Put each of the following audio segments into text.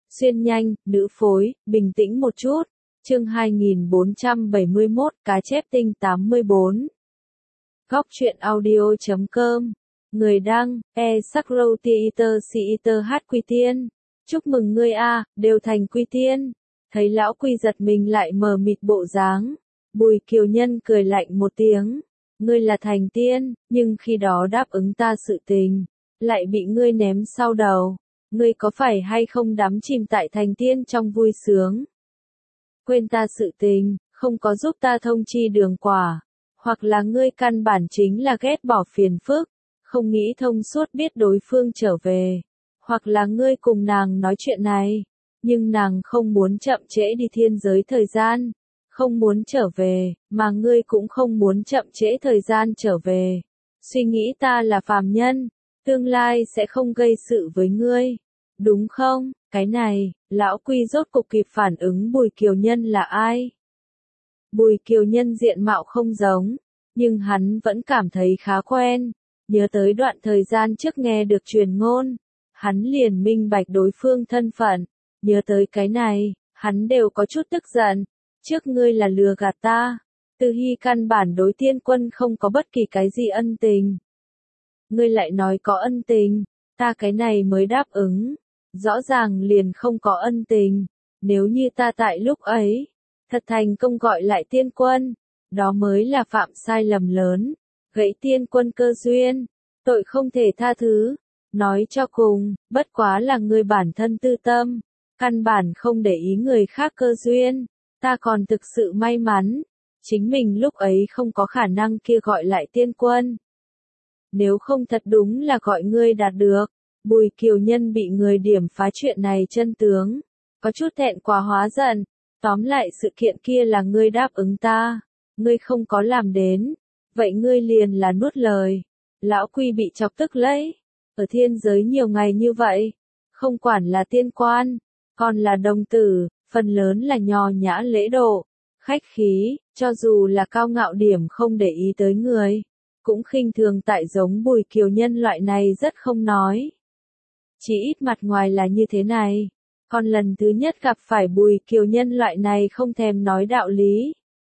Xuyên nhanh, nữ phối, bình tĩnh một chút. Chương 2471, cá chép tinh 84. Góc truyện audio.com. Người đăng, Sakrow Theater hát Quy Tiên. Chúc mừng ngươi a, đều thành Quy Tiên. Thấy lão Quy giật mình lại mờ mịt bộ dáng. Bùi Kiều Nhân cười lạnh một tiếng. Ngươi là thành tiên, nhưng khi đó đáp ứng ta sự tình, lại bị ngươi ném sau đầu. Ngươi có phải hay không đắm chìm tại thành tiên trong vui sướng? Quên ta sự tình, không có giúp ta thông chi đường quả. Hoặc là ngươi căn bản chính là ghét bỏ phiền phức, không nghĩ thông suốt biết đối phương trở về. Hoặc là ngươi cùng nàng nói chuyện này, nhưng nàng không muốn chậm trễ đi thiên giới thời gian. Không muốn trở về, mà ngươi cũng không muốn chậm trễ thời gian trở về. Suy nghĩ ta là phàm nhân, tương lai sẽ không gây sự với ngươi. Đúng không? Cái này, lão Quy rốt cục kịp phản ứng Bùi Kiều Nhân là ai? Bùi Kiều Nhân diện mạo không giống, nhưng hắn vẫn cảm thấy khá quen. Nhớ tới đoạn thời gian trước nghe được truyền ngôn, hắn liền minh bạch đối phương thân phận. Nhớ tới cái này, hắn đều có chút tức giận. Trước ngươi là lừa gạt ta, Từ Hy căn bản đối Tiên Quân không có bất kỳ cái gì ân tình. Ngươi lại nói có ân tình, ta cái này mới đáp ứng. Rõ ràng liền không có ân tình, nếu như ta tại lúc ấy, thật thành công gọi lại Tiên Quân, đó mới là phạm sai lầm lớn, gãy Tiên Quân cơ duyên, tội không thể tha thứ. Nói cho cùng, bất quá là ngươi bản thân tư tâm, căn bản không để ý người khác cơ duyên. Ta còn thực sự may mắn, chính mình lúc ấy không có khả năng kia gọi lại Tiên Quân. Nếu không thật đúng là gọi ngươi đạt được. Bùi Kiều Nhân bị người điểm phá chuyện này chân tướng, có chút thẹn quá hóa giận. Tóm lại sự kiện kia là ngươi đáp ứng ta, ngươi không có làm đến, vậy ngươi liền là nuốt lời. Lão Quy bị chọc tức lấy, ở thiên giới nhiều ngày như vậy, không quản là tiên quan, còn là đồng tử, phần lớn là nho nhã lễ độ, khách khí, cho dù là cao ngạo điểm không để ý tới người, cũng khinh thường tại giống Bùi Kiều Nhân loại này rất không nói. Chỉ ít mặt ngoài là như thế này, còn lần thứ nhất gặp phải Bùi Kiều Nhân loại này không thèm nói đạo lý.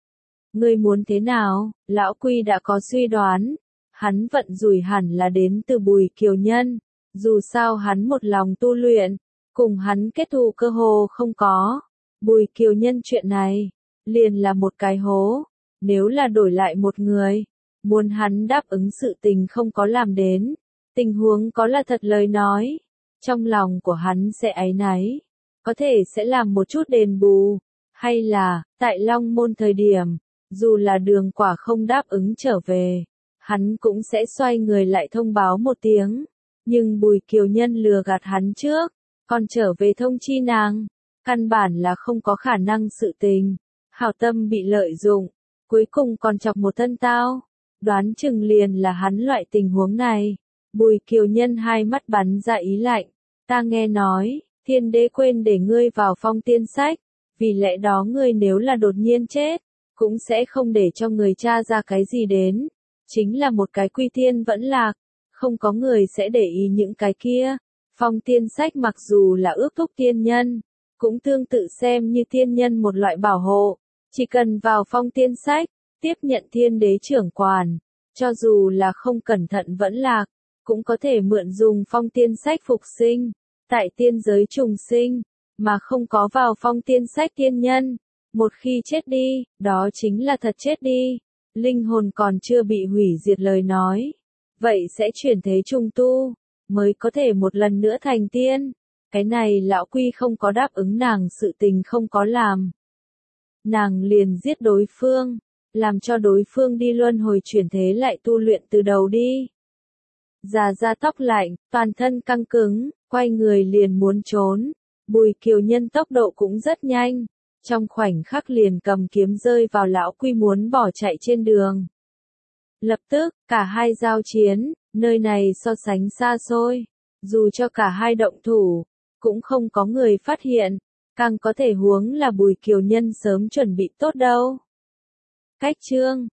Ngươi muốn thế nào? Lão Quy đã có suy đoán, hắn vận rủi hẳn là đến từ Bùi Kiều Nhân, dù sao hắn một lòng tu luyện, cùng hắn kết thù cơ hồ không có. Bùi Kiều Nhân chuyện này, liền là một cái hố, nếu là đổi lại một người, muốn hắn đáp ứng sự tình không có làm đến, tình huống có là thật lời nói. Trong lòng của hắn sẽ áy náy, có thể sẽ làm một chút đền bù, hay là, tại Long Môn thời điểm, dù là đường quả không đáp ứng trở về, hắn cũng sẽ xoay người lại thông báo một tiếng, nhưng Bùi Kiều Nhân lừa gạt hắn trước, còn trở về thông chi nàng, căn bản là không có khả năng sự tình, hảo tâm bị lợi dụng, cuối cùng còn chọc một thân tao, đoán chừng liền là hắn loại tình huống này. Bùi Kiều Nhân hai mắt bắn ra ý lạnh, ta nghe nói, thiên đế quên để ngươi vào phong tiên sách, vì lẽ đó ngươi nếu là đột nhiên chết, cũng sẽ không để cho người tra ra cái gì đến, chính là một cái quy tiên vẫn lạc, không có người sẽ để ý những cái kia. Phong tiên sách mặc dù là ước thúc tiên nhân, cũng tương tự xem như tiên nhân một loại bảo hộ, chỉ cần vào phong tiên sách, tiếp nhận thiên đế trưởng quản, cho dù là không cẩn thận vẫn lạc, cũng có thể mượn dùng phong tiên sách phục sinh, tại tiên giới trùng sinh, mà không có vào phong tiên sách tiên nhân. Một khi chết đi, đó chính là thật chết đi, linh hồn còn chưa bị hủy diệt lời nói. Vậy sẽ chuyển thế trung tu, mới có thể một lần nữa thành tiên. Cái này lão Quy không có đáp ứng nàng sự tình không có làm. Nàng liền giết đối phương, làm cho đối phương đi luân hồi chuyển thế lại tu luyện từ đầu đi. Già da tóc lạnh, toàn thân căng cứng, quay người liền muốn trốn. Bùi Kiều Nhân tốc độ cũng rất nhanh, trong khoảnh khắc liền cầm kiếm rơi vào lão Quy muốn bỏ chạy trên đường. Lập tức, cả hai giao chiến, nơi này so sánh xa xôi, dù cho cả hai động thủ, cũng không có người phát hiện, càng có thể huống là Bùi Kiều Nhân sớm chuẩn bị tốt đâu. Cách chương